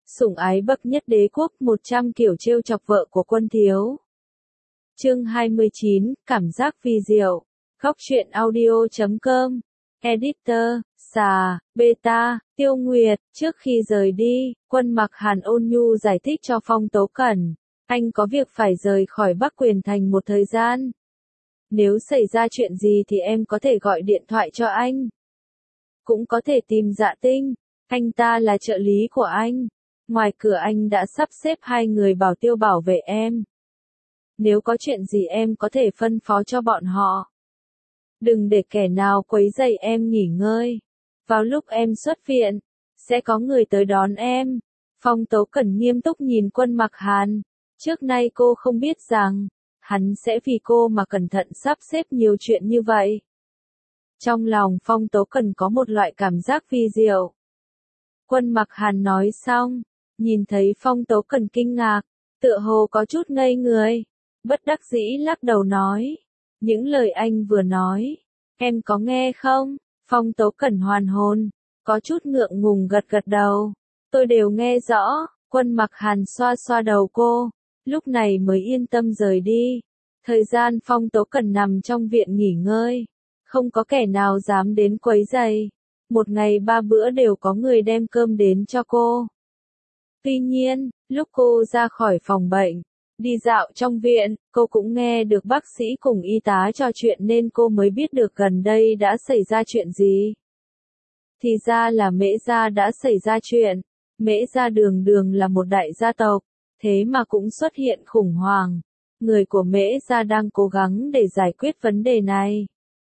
Sủng ái bậc nhất đế quốc, 100 kiểu trêu chọc vợ của quân thiếu. Chương 29, cảm giác vi diệu. Góc truyện audio.com. Editor, Xà, Beta, Tiêu Nguyệt. Trước khi rời đi, Quân Mặc Hàn ôn nhu giải thích cho Phong Tố Cẩn. Anh có việc phải rời khỏi Bắc Quyền Thành một thời gian. Nếu xảy ra chuyện gì thì em có thể gọi điện thoại cho anh. Cũng có thể tìm Dạ Tinh. Anh ta là trợ lý của anh. Ngoài cửa anh đã sắp xếp 2 người bảo tiêu bảo vệ em. Nếu có chuyện gì em có thể phân phó cho bọn họ. Đừng để kẻ nào quấy rầy em nghỉ ngơi. Vào lúc em xuất viện, sẽ có người tới đón em. Phong Tố Cẩn nghiêm túc nhìn Quân Mặc Hàn. Trước nay cô không biết rằng, hắn sẽ vì cô mà cẩn thận sắp xếp nhiều chuyện như vậy. Trong lòng Phong Tố Cẩn có một loại cảm giác vi diệu. Quân Mặc Hàn nói xong, nhìn thấy Phong Tố Cẩn kinh ngạc, tựa hồ có chút ngây người, bất đắc dĩ lắc đầu nói, những lời anh vừa nói, em có nghe không? Phong Tố Cẩn hoàn hồn, có chút ngượng ngùng gật gật đầu, tôi đều nghe rõ. Quân Mặc Hàn xoa xoa đầu cô, lúc này mới yên tâm rời đi. Thời gian Phong Tố Cẩn nằm trong viện nghỉ ngơi, không có kẻ nào dám đến quấy rầy. Một ngày 3 bữa đều có người đem cơm đến cho cô. Tuy nhiên, lúc cô ra khỏi phòng bệnh, đi dạo trong viện, cô cũng nghe được bác sĩ cùng y tá trò chuyện nên cô mới biết được gần đây đã xảy ra chuyện gì. Thì ra là Mễ gia đã xảy ra chuyện. Mễ gia đường đường là một đại gia tộc, thế mà cũng xuất hiện khủng hoảng. Người của Mễ gia đang cố gắng để giải quyết vấn đề này.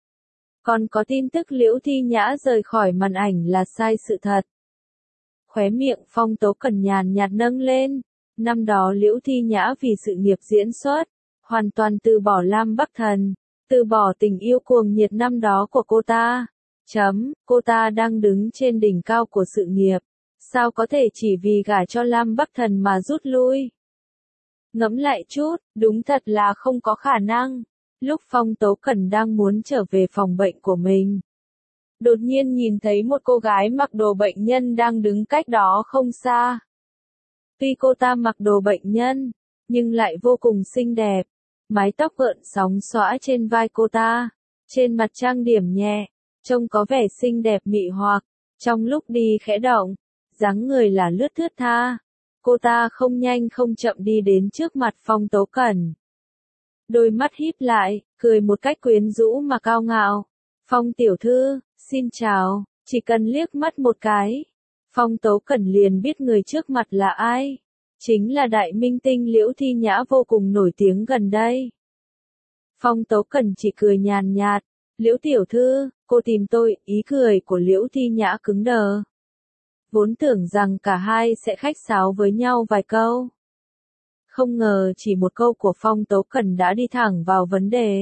Còn có tin tức Liễu Thi Nhã rời khỏi màn ảnh là sai sự thật. Khóe miệng Phong Tố Cẩn nhàn nhạt nâng lên. Năm đó Liễu Thi Nhã vì sự nghiệp diễn xuất, hoàn toàn từ bỏ Lam Bắc Thần, từ bỏ tình yêu cuồng nhiệt năm đó của cô ta. Cô ta đang đứng trên đỉnh cao của sự nghiệp, sao có thể chỉ vì gả cho Lam Bắc Thần mà rút lui? Ngẫm lại chút, đúng thật là không có khả năng. Lúc Phong Tố Cẩn đang muốn trở về phòng bệnh của mình, đột nhiên nhìn thấy một cô gái mặc đồ bệnh nhân đang đứng cách đó không xa. Tuy cô ta mặc đồ bệnh nhân, nhưng lại vô cùng xinh đẹp. Mái tóc gợn sóng xõa trên vai cô ta, trên mặt trang điểm nhẹ, trông có vẻ xinh đẹp mị hoặc. Trong lúc đi khẽ động, dáng người là lướt thướt tha. Cô ta không nhanh không chậm đi đến trước mặt Phong Tố Cẩn. Đôi mắt híp lại, cười một cách quyến rũ mà cao ngạo. Phong tiểu thư, xin chào, chỉ cần liếc mắt một cái. Phong Tố Cẩn liền biết người trước mặt là ai. Chính là đại minh tinh Liễu Thi Nhã vô cùng nổi tiếng gần đây. Phong Tố Cẩn chỉ cười nhàn nhạt. Liễu tiểu thư, cô tìm tôi. Ý cười của Liễu Thi Nhã cứng đờ. Vốn tưởng rằng cả hai sẽ khách sáo với nhau vài câu. Không ngờ chỉ một câu của Phong Tố Cẩn đã đi thẳng vào vấn đề.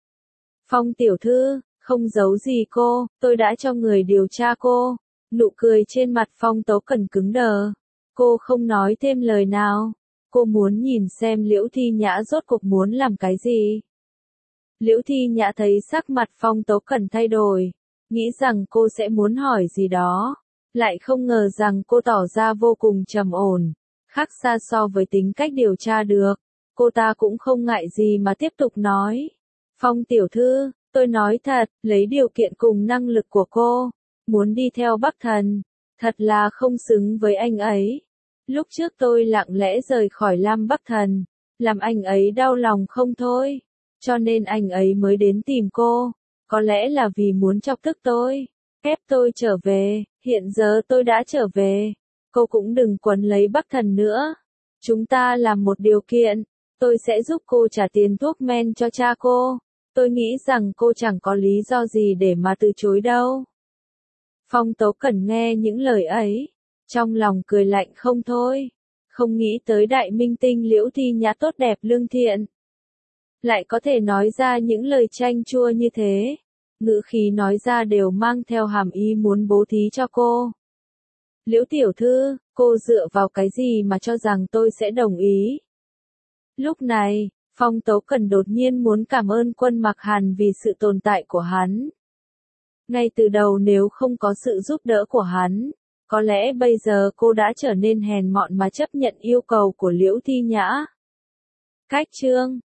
Phong tiểu thư, không giấu gì cô, tôi đã cho người điều tra cô. Nụ cười trên mặt Phong Tố Cẩn cứng đờ. Cô không nói thêm lời nào. Cô muốn nhìn xem Liễu Thi Nhã rốt cuộc muốn làm cái gì. Liễu Thi Nhã thấy sắc mặt Phong Tố Cẩn thay đổi, nghĩ rằng cô sẽ muốn hỏi gì đó. Lại không ngờ rằng cô tỏ ra vô cùng trầm ổn, khác xa so với tính cách điều tra được. Cô ta cũng không ngại gì mà tiếp tục nói. Phong tiểu thư, tôi nói thật, lấy điều kiện cùng năng lực của cô, muốn đi theo Bắc Thần, thật là không xứng với anh ấy. Lúc trước tôi lặng lẽ rời khỏi Lam Bắc Thần, làm anh ấy đau lòng không thôi, cho nên anh ấy mới đến tìm cô, có lẽ là vì muốn chọc tức tôi, ép tôi trở về. Hiện giờ tôi đã trở về, cô cũng đừng quấn lấy Bắc Thần nữa. Chúng ta làm một điều kiện, tôi sẽ giúp cô trả tiền thuốc men cho cha cô. Tôi nghĩ rằng cô chẳng có lý do gì để mà từ chối đâu. Phong Tố Cẩn nghe những lời ấy, trong lòng cười lạnh không thôi. Không nghĩ tới đại minh tinh Liễu Thi Nhã tốt đẹp lương thiện, lại có thể nói ra những lời chanh chua như thế. Ngữ khí nói ra đều mang theo hàm ý muốn bố thí cho cô. Liễu tiểu thư, cô dựa vào cái gì mà cho rằng tôi sẽ đồng ý? Lúc này, Phong Tố Cẩn đột nhiên muốn cảm ơn Quân Mặc Hàn vì sự tồn tại của hắn. Ngay từ đầu nếu không có sự giúp đỡ của hắn, Có lẽ bây giờ cô đã trở nên hèn mọn mà chấp nhận yêu cầu của Liễu Thi Nhã. Khách trương